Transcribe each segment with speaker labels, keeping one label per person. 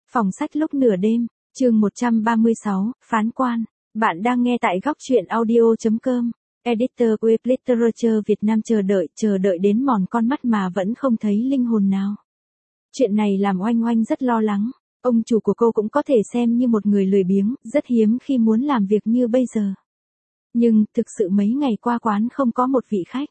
Speaker 1: Phòng sách lúc nửa đêm, chương 136, phán quan. Bạn đang nghe tại góc truyện audio.com. Editor Web Literature Việt Nam chờ đợi đến mòn con mắt mà vẫn không thấy linh hồn nào. Chuyện này làm Oanh Oanh rất lo lắng. Ông chủ của cô cũng có thể xem như một người lười biếng, rất hiếm khi muốn làm việc như bây giờ. Nhưng, thực sự mấy ngày qua quán không có một vị khách.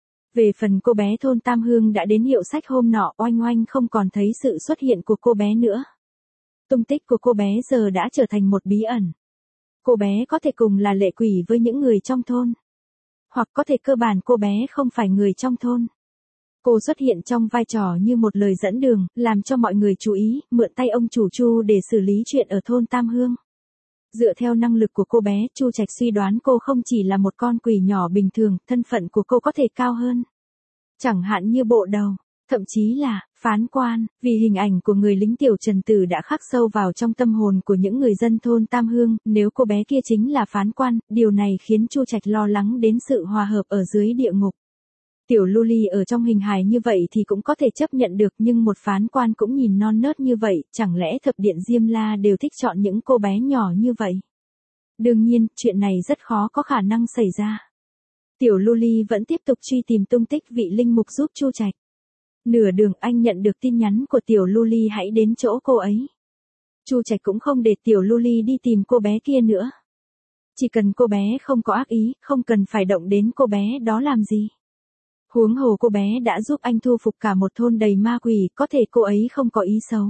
Speaker 1: Về phần cô bé thôn Tam Hương đã đến hiệu sách hôm nọ, Oanh Oanh không còn thấy sự xuất hiện của cô bé nữa. Tung tích của cô bé giờ đã trở thành một bí ẩn. Cô bé có thể cùng là lệ quỷ với những người trong thôn. Hoặc có thể cơ bản cô bé không phải người trong thôn. Cô xuất hiện trong vai trò như một lời dẫn đường, làm cho mọi người chú ý, mượn tay ông chủ Chu để xử lý chuyện ở thôn Tam Hương. Dựa theo năng lực của cô bé, Chu Trạch suy đoán cô không chỉ là một con quỷ nhỏ bình thường, thân phận của cô có thể cao hơn. Chẳng hạn như bộ đầu, thậm chí là phán quan, vì hình ảnh của người lính tiểu Trần Tử đã khắc sâu vào trong tâm hồn của những người dân thôn Tam Hương, nếu cô bé kia chính là phán quan, điều này khiến Chu Trạch lo lắng đến sự hòa hợp ở dưới địa ngục. Tiểu Luli ở trong hình hài như vậy thì cũng có thể chấp nhận được, nhưng một phán quan cũng nhìn non nớt như vậy, chẳng lẽ thập điện Diêm La đều thích chọn những cô bé nhỏ như vậy? Đương nhiên, chuyện này rất khó có khả năng xảy ra. Tiểu Luli vẫn tiếp tục truy tìm tung tích vị linh mục giúp Chu Trạch. Nửa đường anh nhận được tin nhắn của Tiểu Luli hãy đến chỗ cô ấy. Chu Trạch cũng không để Tiểu Luli đi tìm cô bé kia nữa. Chỉ cần cô bé không có ác ý, không cần phải động đến cô bé đó làm gì. Huống hồ cô bé đã giúp anh thu phục cả một thôn đầy ma quỷ, có thể cô ấy không có ý xấu.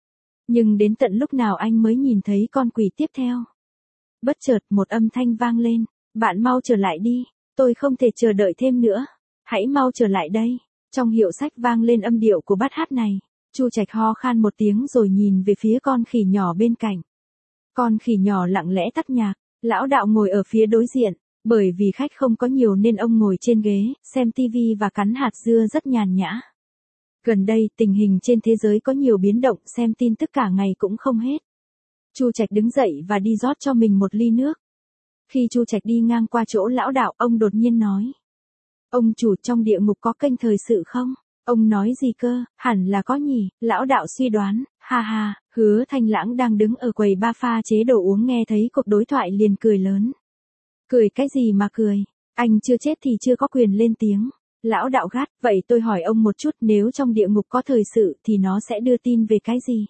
Speaker 1: Nhưng đến tận lúc nào anh mới nhìn thấy con quỷ tiếp theo. Bất chợt một âm thanh vang lên, bạn mau trở lại đi, tôi không thể chờ đợi thêm nữa, hãy mau trở lại đây. Trong hiệu sách vang lên âm điệu của bát hát này, Chu Trạch ho khan một tiếng rồi nhìn về phía con khỉ nhỏ bên cạnh. Con khỉ nhỏ lặng lẽ tắt nhạc, lão đạo ngồi ở phía đối diện. Bởi vì khách không có nhiều nên ông ngồi trên ghế, xem tivi và cắn hạt dưa rất nhàn nhã. Gần đây tình hình trên thế giới có nhiều biến động, xem tin tức cả ngày cũng không hết. Chu Trạch đứng dậy và đi rót cho mình một ly nước. Khi Chu Trạch đi ngang qua chỗ lão đạo, ông đột nhiên nói. Ông chủ, trong địa ngục có kênh thời sự không? Ông nói gì cơ? Hẳn là có nhỉ, lão đạo suy đoán. Ha ha, Hứa Thanh Lãng đang đứng ở quầy ba pha chế đồ uống nghe thấy cuộc đối thoại liền cười lớn. Cười cái gì mà cười, anh chưa chết thì chưa có quyền lên tiếng. Lão đạo gắt, vậy tôi hỏi ông một chút, nếu trong địa ngục có thời sự thì nó sẽ đưa tin về cái gì?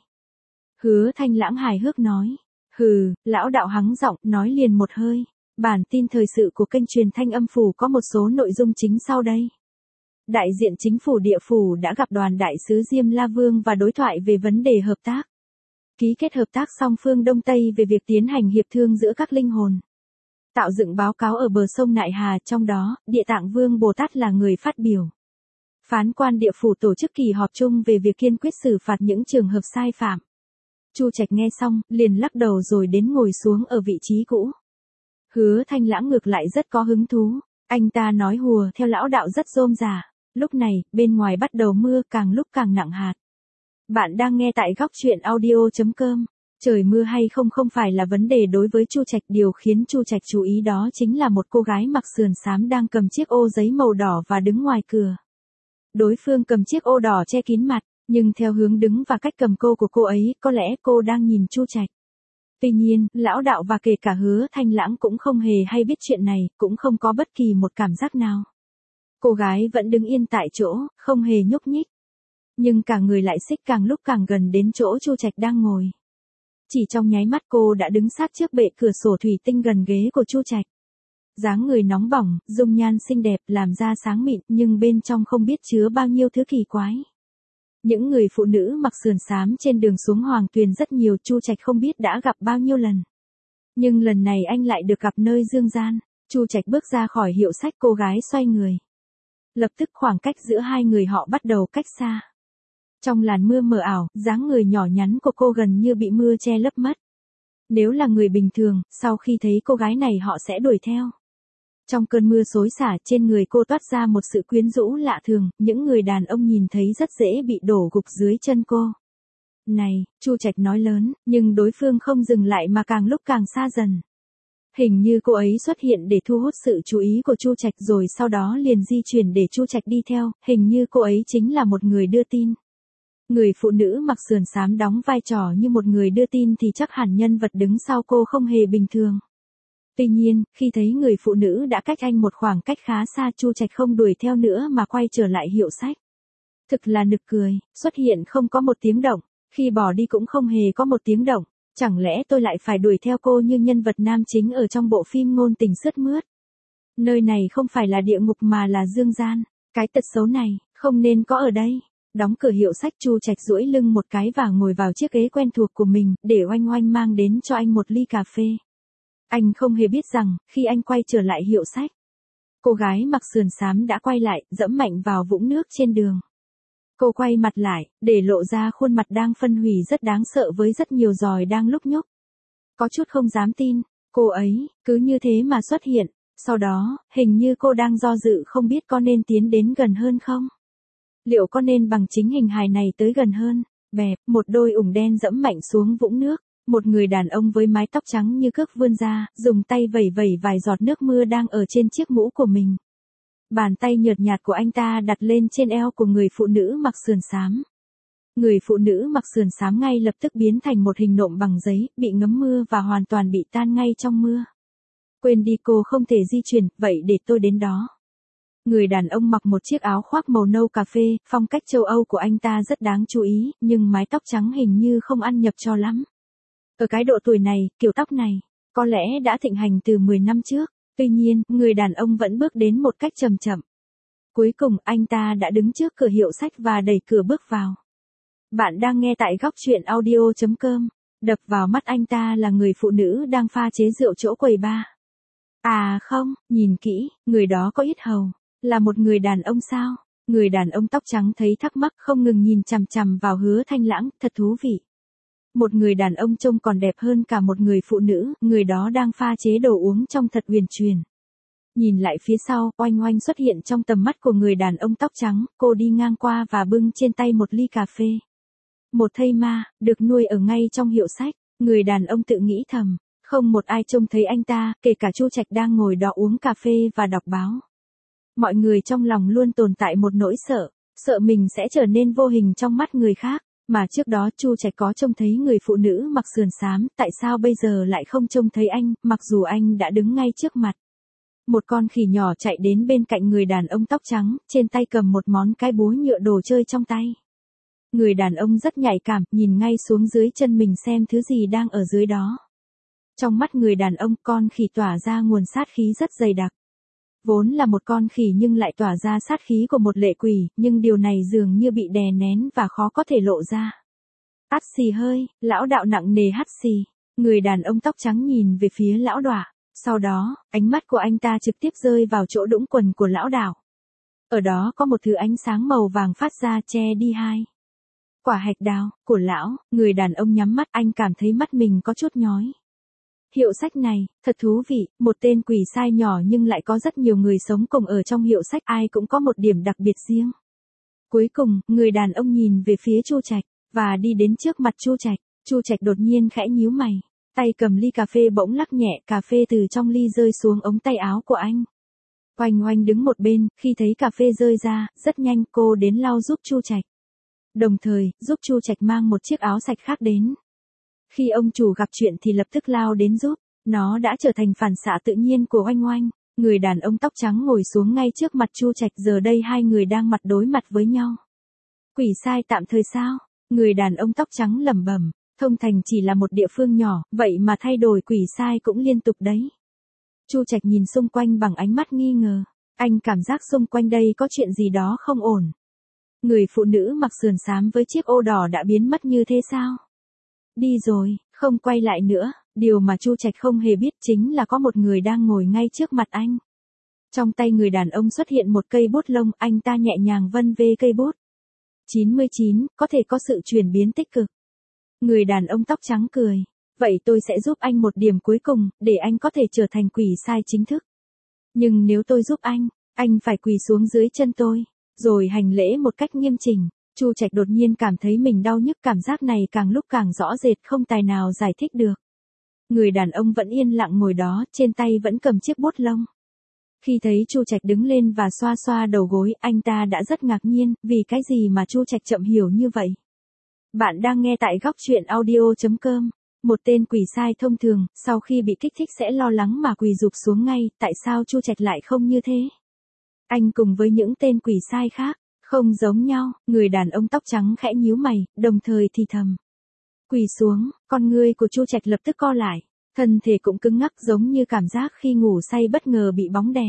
Speaker 1: Hứa Thanh Lãng hài hước nói. Hừ, lão đạo hắng giọng, nói liền một hơi. Bản tin thời sự của kênh truyền thanh âm phủ có một số nội dung chính sau đây. Đại diện chính phủ địa phủ đã gặp đoàn đại sứ Diêm La Vương và đối thoại về vấn đề hợp tác. Ký kết hợp tác song phương Đông Tây về việc tiến hành hiệp thương giữa các linh hồn. Tạo dựng báo cáo ở bờ sông Nại Hà, trong đó, Địa Tạng Vương Bồ Tát là người phát biểu. Phán quan địa phủ tổ chức kỳ họp chung về việc kiên quyết xử phạt những trường hợp sai phạm. Chu Trạch nghe xong, liền lắc đầu rồi đến ngồi xuống ở vị trí cũ. Hứa Thanh Lãng ngược lại rất có hứng thú. Anh ta nói hùa theo lão đạo rất rôm rả. Lúc này, bên ngoài bắt đầu mưa, càng lúc càng nặng hạt. Bạn đang nghe tại góc truyện audio.com. Trời mưa hay không phải là vấn đề đối với Chu Trạch, điều khiến Chu Trạch chú ý đó chính là một cô gái mặc sườn xám đang cầm chiếc ô giấy màu đỏ và đứng ngoài cửa. Đối phương cầm chiếc ô đỏ che kín mặt, nhưng theo hướng đứng và cách cầm cô ấy, có lẽ cô đang nhìn Chu Trạch. Tuy nhiên, lão đạo và kể cả Hứa Thanh Lãng cũng không hề hay biết chuyện này, cũng không có bất kỳ một cảm giác nào. Cô gái vẫn đứng yên tại chỗ, không hề nhúc nhích. Nhưng cả người lại xích càng lúc càng gần đến chỗ Chu Trạch đang ngồi. Chỉ trong nháy mắt cô đã đứng sát trước bệ cửa sổ thủy tinh gần ghế của Chu Trạch. Dáng người nóng bỏng, dung nhan xinh đẹp, làm da sáng mịn, nhưng bên trong không biết chứa bao nhiêu thứ kỳ quái. Những người phụ nữ mặc sườn xám trên đường xuống Hoàng Tuyền rất nhiều, Chu Trạch không biết đã gặp bao nhiêu lần. Nhưng lần này anh lại được gặp nơi dương gian. Chu Trạch bước ra khỏi hiệu sách, cô gái xoay người. Lập tức khoảng cách giữa hai người họ bắt đầu cách xa. Trong làn mưa mờ ảo, dáng người nhỏ nhắn của cô gần như bị mưa che lấp mất. Nếu là người bình thường, sau khi thấy cô gái này họ sẽ đuổi theo. Trong cơn mưa xối xả, trên người cô toát ra một sự quyến rũ lạ thường, những người đàn ông nhìn thấy rất dễ bị đổ gục dưới chân cô. Này, Chu Trạch nói lớn, nhưng đối phương không dừng lại mà càng lúc càng xa dần. Hình như cô ấy xuất hiện để thu hút sự chú ý của Chu Trạch rồi sau đó liền di chuyển để Chu Trạch đi theo, hình như cô ấy chính là một người đưa tin. Người phụ nữ mặc sườn xám đóng vai trò như một người đưa tin thì chắc hẳn nhân vật đứng sau cô không hề bình thường. Tuy nhiên, khi thấy người phụ nữ đã cách anh một khoảng cách khá xa, Chu Trạch không đuổi theo nữa mà quay trở lại hiệu sách. Thực là nực cười, xuất hiện không có một tiếng động, khi bỏ đi cũng không hề có một tiếng động. Chẳng lẽ tôi lại phải đuổi theo cô như nhân vật nam chính ở trong bộ phim ngôn tình sướt mướt? Nơi này không phải là địa ngục mà là dương gian. Cái tật xấu này, không nên có ở đây. Đóng cửa hiệu sách, Chu Trạch duỗi lưng một cái và ngồi vào chiếc ghế quen thuộc của mình, để Oanh Oanh mang đến cho anh một ly cà phê. Anh không hề biết rằng, khi anh quay trở lại hiệu sách, cô gái mặc sườn xám đã quay lại, dẫm mạnh vào vũng nước trên đường. Cô quay mặt lại, để lộ ra khuôn mặt đang phân hủy rất đáng sợ với rất nhiều giòi đang lúc nhúc. Có chút không dám tin, cô ấy, cứ như thế mà xuất hiện. Sau đó, hình như cô đang do dự không biết có nên tiến đến gần hơn không. Liệu có nên bằng chính hình hài này tới gần hơn? Bẹp, một đôi ủng đen dẫm mạnh xuống vũng nước. Một người đàn ông với mái tóc trắng như cước vươn ra, dùng tay vẩy vẩy vài giọt nước mưa đang ở trên chiếc mũ của mình. Bàn tay nhợt nhạt của anh ta đặt lên trên eo của người phụ nữ mặc sườn xám. Người phụ nữ mặc sườn xám ngay lập tức biến thành một hình nộm bằng giấy, bị ngấm mưa và hoàn toàn bị tan ngay trong mưa. Quên đi, cô không thể di chuyển, vậy để tôi đến đó. Người đàn ông mặc một chiếc áo khoác màu nâu cà phê, phong cách châu Âu của anh ta rất đáng chú ý, nhưng mái tóc trắng hình như không ăn nhập cho lắm. Ở cái độ tuổi này, kiểu tóc này, có lẽ đã thịnh hành từ 10 năm trước. Tuy nhiên, người đàn ông vẫn bước đến một cách chậm chậm. Cuối cùng, anh ta đã đứng trước cửa hiệu sách và đẩy cửa bước vào. Bạn đang nghe tại góc truyện audio.com. Đập vào mắt anh ta là người phụ nữ đang pha chế rượu chỗ quầy bar. À không, nhìn kỹ, người đó có yết hầu. Là một người đàn ông sao? Người đàn ông tóc trắng thấy thắc mắc, không ngừng nhìn chằm chằm vào Hứa Thanh Lãng, thật thú vị. Một người đàn ông trông còn đẹp hơn cả một người phụ nữ, người đó đang pha chế đồ uống trông thật huyền truyền. Nhìn lại phía sau, Oanh Oanh xuất hiện trong tầm mắt của người đàn ông tóc trắng, cô đi ngang qua và bưng trên tay một ly cà phê. Một thây ma, được nuôi ở ngay trong hiệu sách, người đàn ông tự nghĩ thầm, không một ai trông thấy anh ta, kể cả Chu Trạch đang ngồi đó uống cà phê và đọc báo. Mọi người trong lòng luôn tồn tại một nỗi sợ, sợ mình sẽ trở nên vô hình trong mắt người khác. Mà trước đó Chu Trạch có trông thấy người phụ nữ mặc sườn xám, tại sao bây giờ lại không trông thấy anh, mặc dù anh đã đứng ngay trước mặt. Một con khỉ nhỏ chạy đến bên cạnh người đàn ông tóc trắng, trên tay cầm một món cái búa nhựa đồ chơi trong tay. Người đàn ông rất nhạy cảm, nhìn ngay xuống dưới chân mình xem thứ gì đang ở dưới đó. Trong mắt người đàn ông, con khỉ tỏa ra nguồn sát khí rất dày đặc. Vốn là một con khỉ nhưng lại tỏa ra sát khí của một lệ quỷ, nhưng điều này dường như bị đè nén và khó có thể lộ ra. Hắt xì hơi, lão đạo nặng nề hắt xì. Người đàn ông tóc trắng nhìn về phía lão đọa. Sau đó, ánh mắt của anh ta trực tiếp rơi vào chỗ đũng quần của lão đạo. Ở đó có một thứ ánh sáng màu vàng phát ra che đi hai. Quả hạch đào, của lão, người đàn ông nhắm mắt, anh cảm thấy mắt mình có chút nhói. Hiệu sách này, thật thú vị, một tên quỷ sai nhỏ nhưng lại có rất nhiều người sống cùng ở trong hiệu sách, ai cũng có một điểm đặc biệt riêng. Cuối cùng, người đàn ông nhìn về phía Chu Trạch, và đi đến trước mặt Chu Trạch. Chu Trạch đột nhiên khẽ nhíu mày, tay cầm ly cà phê bỗng lắc nhẹ, cà phê từ trong ly rơi xuống ống tay áo của anh. Oanh Oanh đứng một bên, khi thấy cà phê rơi ra, rất nhanh cô đến lau giúp Chu Trạch. Đồng thời, giúp Chu Trạch mang một chiếc áo sạch khác đến. Khi ông chủ gặp chuyện thì lập tức lao đến giúp, nó đã trở thành phản xạ tự nhiên của Oanh Oanh. Người đàn ông tóc trắng ngồi xuống ngay trước mặt Chu Trạch, giờ đây hai người đang mặt đối mặt với nhau. Quỷ sai tạm thời sao? Người đàn ông tóc trắng lẩm bẩm, Thông Thành chỉ là một địa phương nhỏ, vậy mà thay đổi quỷ sai cũng liên tục đấy. Chu Trạch nhìn xung quanh bằng ánh mắt nghi ngờ, anh cảm giác xung quanh đây có chuyện gì đó không ổn. Người phụ nữ mặc sườn xám với chiếc ô đỏ đã biến mất như thế sao? Đi rồi, không quay lại nữa. Điều mà Chu Trạch không hề biết chính là có một người đang ngồi ngay trước mặt anh. Trong tay người đàn ông xuất hiện một cây bút lông, anh ta nhẹ nhàng vân vê cây bút. 99, có thể có sự chuyển biến tích cực. Người đàn ông tóc trắng cười. Vậy tôi sẽ giúp anh một điểm cuối cùng, để anh có thể trở thành quỷ sai chính thức. Nhưng nếu tôi giúp anh phải quỳ xuống dưới chân tôi, rồi hành lễ một cách nghiêm chỉnh. Chu Trạch đột nhiên cảm thấy mình đau nhức, cảm giác này càng lúc càng rõ rệt, không tài nào giải thích được. Người đàn ông vẫn yên lặng ngồi đó, trên tay vẫn cầm chiếc bút lông. Khi thấy Chu Trạch đứng lên và xoa xoa đầu gối, anh ta đã rất ngạc nhiên, vì cái gì mà Chu Trạch chậm hiểu như vậy. Bạn đang nghe tại góc chuyện audio.com. Một tên quỷ sai thông thường, sau khi bị kích thích sẽ lo lắng mà quỳ rụp xuống ngay, tại sao Chu Trạch lại không như thế? Anh cùng với những tên quỷ sai khác, không giống nhau, người đàn ông tóc trắng khẽ nhíu mày, đồng thời thì thầm. Quỳ xuống, con ngươi của Chu Trạch lập tức co lại, thân thể cũng cứng ngắc giống như cảm giác khi ngủ say bất ngờ bị bóng đè.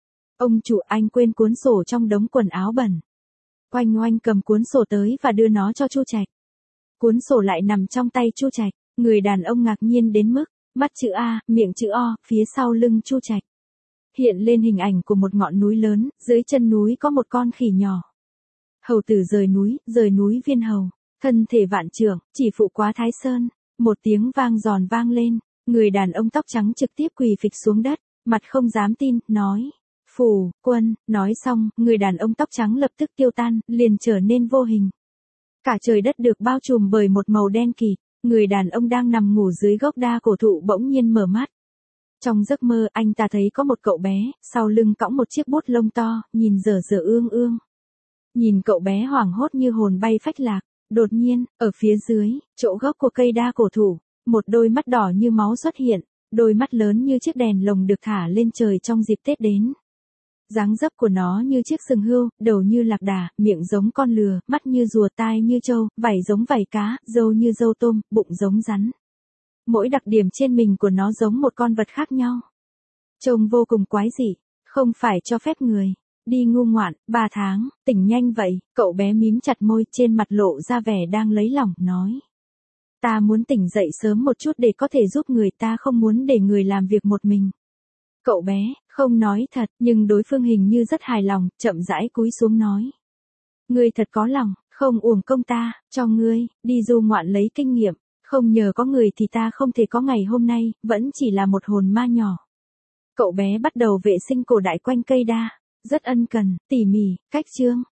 Speaker 1: Ông chủ, anh quên cuốn sổ trong đống quần áo bẩn. Oanh Oanh cầm cuốn sổ tới và đưa nó cho Chu Trạch. Cuốn sổ lại nằm trong tay Chu Trạch, người đàn ông ngạc nhiên đến mức, mắt chữ A, miệng chữ O, phía sau lưng Chu Trạch. Hiện lên hình ảnh của một ngọn núi lớn, dưới chân núi có một con khỉ nhỏ. Hầu tử rời núi viên hầu, thân thể vạn trưởng, chỉ phụ quá Thái Sơn. Một tiếng vang giòn vang lên, người đàn ông tóc trắng trực tiếp quỳ phịch xuống đất, mặt không dám tin, nói. Phù, quân, nói xong, người đàn ông tóc trắng lập tức tiêu tan, liền trở nên vô hình. Cả trời đất được bao trùm bởi một màu đen kịt, người đàn ông đang nằm ngủ dưới gốc đa cổ thụ bỗng nhiên mở mắt. Trong giấc mơ anh ta thấy có một cậu bé, sau lưng cõng một chiếc bút lông to, nhìn dở dở ương ương. Nhìn cậu bé hoảng hốt như hồn bay phách lạc, đột nhiên, ở phía dưới, chỗ gốc của cây đa cổ thụ, một đôi mắt đỏ như máu xuất hiện, đôi mắt lớn như chiếc đèn lồng được thả lên trời trong dịp Tết đến. Dáng dấp của nó như chiếc sừng hươu, đầu như lạc đà, miệng giống con lừa, mắt như rùa, tai như trâu, vảy giống vảy cá, râu như râu tôm, bụng giống rắn. Mỗi đặc điểm trên mình của nó giống một con vật khác nhau. Trông vô cùng quái dị, không phải cho phép người. Đi ngu ngoạn, 3 tháng, tỉnh nhanh vậy, cậu bé mím chặt môi, trên mặt lộ ra vẻ đang lấy lòng, nói. Ta muốn tỉnh dậy sớm một chút để có thể giúp người, ta không muốn để người làm việc một mình. Cậu bé, không nói thật, nhưng đối phương hình như rất hài lòng, chậm rãi cúi xuống nói. Ngươi thật có lòng, không uổng công ta, cho ngươi, đi du ngoạn lấy kinh nghiệm, không nhờ có người thì ta không thể có ngày hôm nay, vẫn chỉ là một hồn ma nhỏ. Cậu bé bắt đầu vệ sinh cổ đại quanh cây đa, rất ân cần, tỉ mỉ, cách chương,